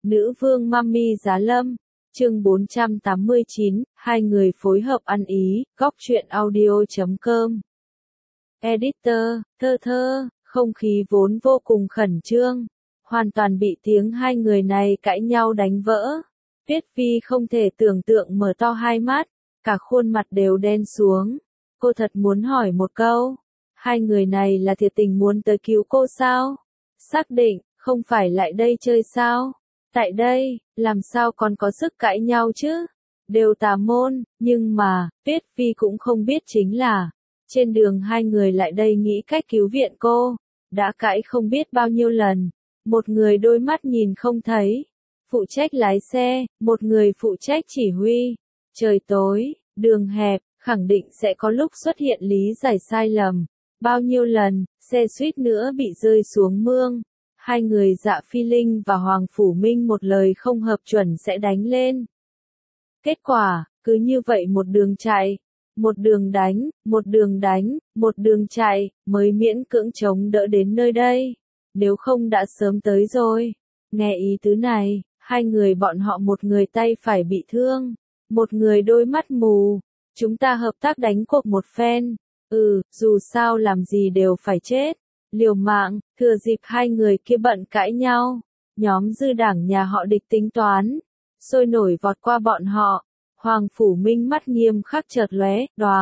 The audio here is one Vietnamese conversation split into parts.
Nữ vương Mami Giá Lâm, chương 489, hai người phối hợp ăn ý, góc truyện audio.com. Editor, thơ, không khí vốn vô cùng khẩn trương, hoàn toàn bị tiếng hai người này cãi nhau đánh vỡ. Tuyết Phi không thể tưởng tượng mở to hai mắt, cả khuôn mặt đều đen xuống. Cô thật muốn hỏi một câu, hai người này là thiệt tình muốn tới cứu cô sao? Xác định, không phải lại đây chơi sao? Tại đây, làm sao còn có sức cãi nhau chứ? Đều tà môn, nhưng mà, Tuyết Phi cũng không biết chính là, trên đường hai người lại đây nghĩ cách cứu viện cô, đã cãi không biết bao nhiêu lần. Một người đôi mắt nhìn không thấy, phụ trách lái xe, một người phụ trách chỉ huy. Trời tối, đường hẹp, khẳng định sẽ có lúc xuất hiện lý giải sai lầm. Bao nhiêu lần, xe suýt nữa bị rơi xuống mương. Hai người Dạ Phi Linh và Hoàng Phủ Minh một lời không hợp chuẩn sẽ đánh lên. Kết quả, cứ như vậy một đường chạy, một đường đánh, một đường chạy, mới miễn cưỡng chống đỡ đến nơi đây. Nếu không đã sớm tới rồi. Nghe ý tứ này, hai người bọn họ một người tay phải bị thương, một người đôi mắt mù. Chúng ta hợp tác đánh cuộc một phen. Dù sao làm gì đều phải chết. Liều mạng, thừa dịp hai người kia bận cãi nhau. Nhóm dư đảng nhà họ địch tính toán. Sôi nổi vọt qua bọn họ. Hoàng Phủ Minh mắt nghiêm khắc chợt lóe,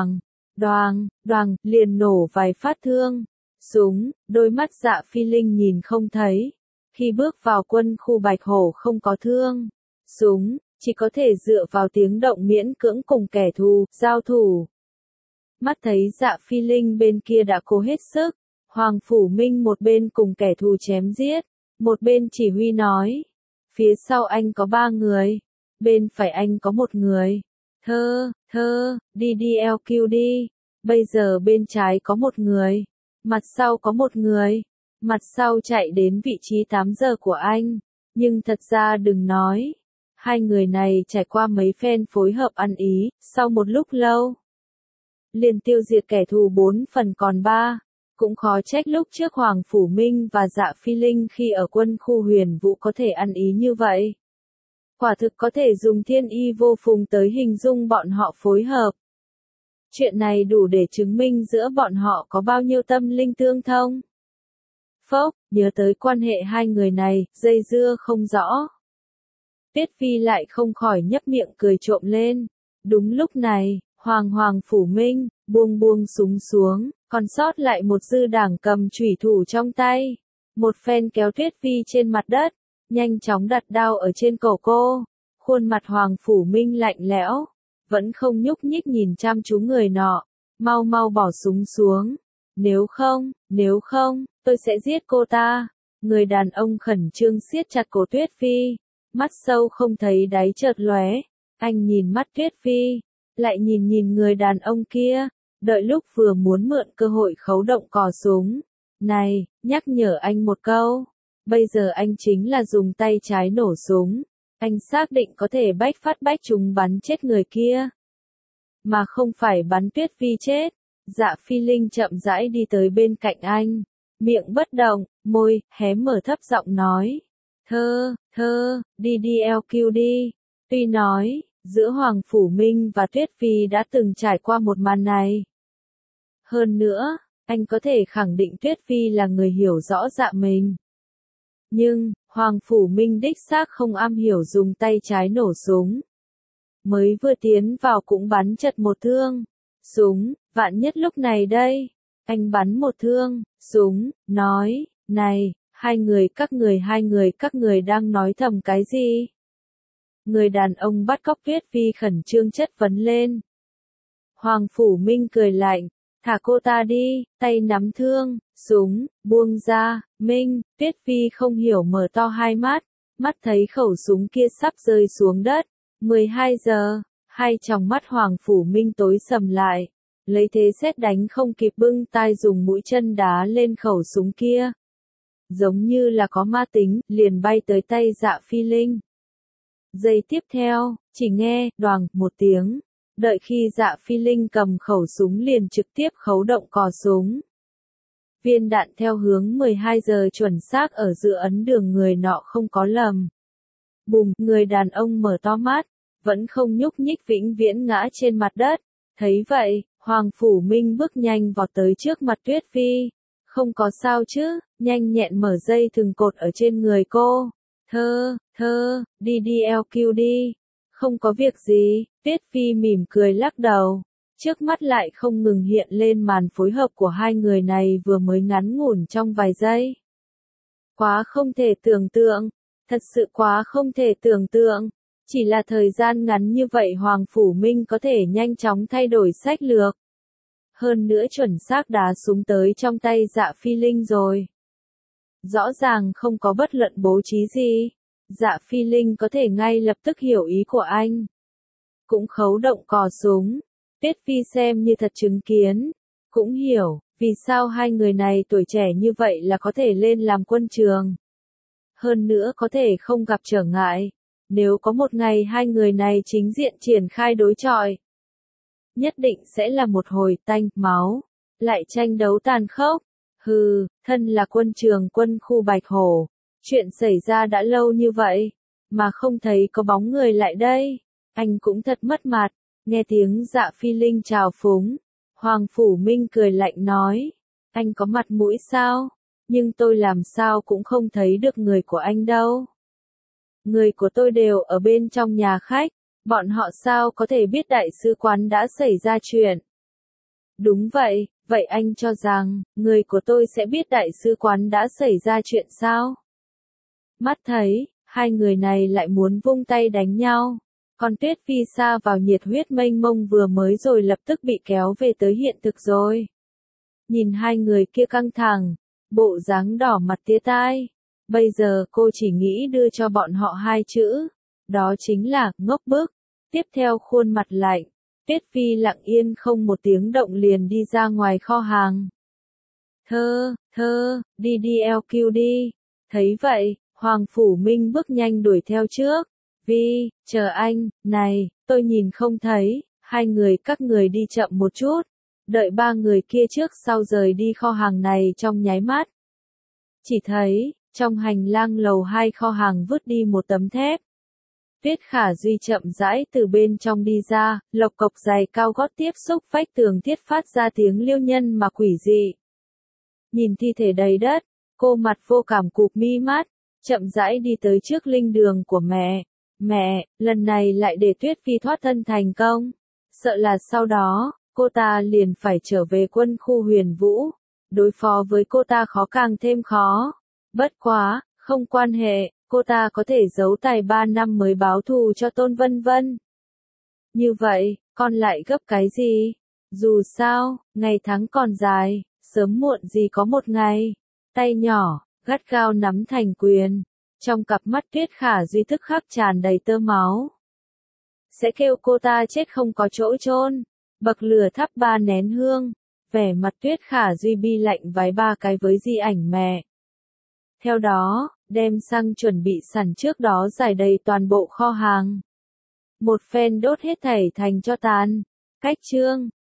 đoàng, liền nổ vài phát thương. Súng, đôi mắt Dạ Phi Linh nhìn không thấy. Khi bước vào quân khu Bạch Hổ không có thương. Súng, chỉ có thể dựa vào tiếng động miễn cưỡng cùng kẻ thù, giao thủ. Mắt thấy Dạ Phi Linh bên kia đã cố hết sức. Hoàng Phủ Minh một bên cùng kẻ thù chém giết, một bên chỉ huy nói. Phía sau anh có 3 người, bên phải anh có 1 người. Thơ, đi LQ đi. Bây giờ bên trái có 1 người, mặt sau có 1 người. Mặt sau chạy đến vị trí 8 giờ của anh. Nhưng thật ra đừng nói. Hai người này trải qua mấy phen phối hợp ăn ý, sau một lúc lâu. Liền tiêu diệt kẻ thù 4 phần còn 3. Cũng khó trách lúc trước Hoàng Phủ Minh và Dạ Phi Linh khi ở quân khu Huyền Vũ có thể ăn ý như vậy. Quả thực có thể dùng thiên y vô phùng tới hình dung bọn họ phối hợp. Chuyện này đủ để chứng minh giữa bọn họ có bao nhiêu tâm linh tương thông. Phốc, nhớ tới quan hệ hai người này, dây dưa không rõ. Tuyết Phi lại không khỏi nhấp miệng cười trộm lên. Đúng lúc này, Hoàng Phủ Minh buông súng xuống, còn sót lại một dư đảng cầm chủy thủ trong tay. Một phen kéo Tuyết Phi trên mặt đất, nhanh chóng đặt đao ở trên cổ cô. Khuôn mặt Hoàng Phủ Minh lạnh lẽo, vẫn không nhúc nhích nhìn chăm chú người nọ. Mau bỏ súng xuống. Nếu không, tôi sẽ giết cô ta. Người đàn ông khẩn trương siết chặt cổ Tuyết Phi. Mắt sâu không thấy đáy chợt lóe. Anh nhìn mắt Tuyết Phi, lại nhìn người đàn ông kia. Đợi lúc vừa muốn mượn cơ hội khấu động cò súng. Này, nhắc nhở anh một câu. Bây giờ anh chính là dùng tay trái nổ súng. Anh xác định có thể bách chúng bắn chết người kia. Mà không phải bắn Tuyết Phi chết. Dạ Phi Linh chậm rãi đi tới bên cạnh anh. Miệng bất động, môi, hé mở thấp giọng nói. Thơ, đi LQ đi. Tuy nói, giữa Hoàng Phủ Minh và Tuyết Phi đã từng trải qua một màn này. Hơn nữa, anh có thể khẳng định Tuyết Phi là người hiểu rõ dạ mình. Nhưng, Hoàng Phủ Minh đích xác không am hiểu dùng tay trái nổ súng. Mới vừa tiến vào cũng bắn chật một thương. Súng, vạn nhất lúc này đây. Anh bắn một thương, súng, nói, này, hai người các người đang nói thầm cái gì? Người đàn ông bắt cóc Tuyết Phi khẩn trương chất vấn lên. Hoàng Phủ Minh cười lạnh, thả cô ta đi, tay nắm thương, súng, buông ra. Minh, Tuyết Phi không hiểu mở to hai mắt, mắt thấy khẩu súng kia sắp rơi xuống đất. 12 giờ, hai tròng mắt Hoàng Phủ Minh tối sầm lại, lấy thế sét đánh không kịp bưng tai dùng mũi chân đá lên khẩu súng kia. Giống như là có ma tính, liền bay tới tay Dạ Phi Linh. Giây tiếp theo, chỉ nghe, đoàng, một tiếng. Đợi khi Dạ Phi Linh cầm khẩu súng liền trực tiếp khấu động cò súng. Viên đạn theo hướng 12 giờ chuẩn xác ở giữa ấn đường người nọ không có lầm. Bùm, người đàn ông mở to mắt, vẫn không nhúc nhích vĩnh viễn ngã trên mặt đất. Thấy vậy, Hoàng Phủ Minh bước nhanh vọt tới trước mặt Tuyết Phi. Không có sao chứ, nhanh nhẹn mở dây thừng cột ở trên người cô. Đi LQ đi. Không có việc gì, Tuyết Phi mỉm cười lắc đầu. Trước mắt lại không ngừng hiện lên màn phối hợp của hai người này vừa mới ngắn ngủn trong vài giây. Quá không thể tưởng tượng, thật sự quá không thể tưởng tượng. Chỉ là thời gian ngắn như vậy Hoàng Phủ Minh có thể nhanh chóng thay đổi sách lược. Hơn nữa chuẩn xác đá súng tới trong tay Dạ Phi Linh rồi. Rõ ràng không có bất luận bố trí gì. Dạ Phi Linh có thể ngay lập tức hiểu ý của anh. Cũng khấu động cò súng. Tuyết Phi xem như thật chứng kiến. Cũng hiểu, vì sao hai người này tuổi trẻ như vậy là có thể lên làm quân trường. Hơn nữa có thể không gặp trở ngại. Nếu có một ngày hai người này chính diện triển khai đối chọi, nhất định sẽ là một hồi tanh máu, lại tranh đấu tàn khốc. Hừ, thân là quân trường quân khu Bạch Hổ, chuyện xảy ra đã lâu như vậy, mà không thấy có bóng người lại đây, anh cũng thật mất mặt. Nghe tiếng Dạ Phi Linh chào phúng, Hoàng Phủ Minh cười lạnh nói, anh có mặt mũi sao, nhưng tôi làm sao cũng không thấy được người của anh đâu. Người của tôi đều ở bên trong nhà khách, bọn họ sao có thể biết đại sứ quán đã xảy ra chuyện. Đúng vậy, vậy anh cho rằng, người của tôi sẽ biết đại sứ quán đã xảy ra chuyện sao? Mắt thấy, hai người này lại muốn vung tay đánh nhau. Còn Tuyết Phi sa vào nhiệt huyết mênh mông vừa mới rồi lập tức bị kéo về tới hiện thực rồi. Nhìn hai người kia căng thẳng, bộ dáng đỏ mặt tía tai. Bây giờ cô chỉ nghĩ đưa cho bọn họ hai chữ. Đó chính là, ngốc bức. Tiếp theo khuôn mặt lạnh. Tuyết Phi lặng yên không một tiếng động liền đi ra ngoài kho hàng. Đi LQ đi. Thấy vậy, Hoàng Phủ Minh bước nhanh đuổi theo trước. Vi, chờ anh, này, tôi nhìn không thấy, hai người các người đi chậm một chút. Đợi ba người kia trước sau rời đi kho hàng này trong nháy mắt. Chỉ thấy, trong hành lang lầu 2 kho hàng vứt đi một tấm thép. Tuyết Khả Duy chậm rãi từ bên trong đi ra, lộc cộc giày cao gót tiếp xúc vách tường thiết phát ra tiếng liêu nhân mà quỷ dị. Nhìn thi thể đầy đất, cô mặt vô cảm cụp mi mắt, chậm rãi đi tới trước linh đường của mẹ. Mẹ, lần này lại để Tuyết Phi thoát thân thành công. Sợ là sau đó, cô ta liền phải trở về quân khu Huyền Vũ. Đối phó với cô ta khó càng thêm khó. Bất quá, không quan hệ, cô ta có thể giấu tài 3 năm mới báo thù cho Tôn Vân Vân. Như vậy, con lại gấp cái gì? Dù sao, ngày tháng còn dài, sớm muộn gì có một ngày. Tay nhỏ, gắt gao nắm thành quyền. Trong cặp mắt Tuyết Khả Duy tức khắc tràn đầy tơ máu. Sẽ kêu cô ta chết không có chỗ chôn. Bậc lửa thắp 3 nén hương. Vẻ mặt Tuyết Khả Duy bi lạnh vái 3 cái với di ảnh mẹ. Theo đó, đem xăng chuẩn bị sẵn trước đó rải đầy toàn bộ kho hàng. Một phen đốt hết thảy thành tro tàn. Cách chương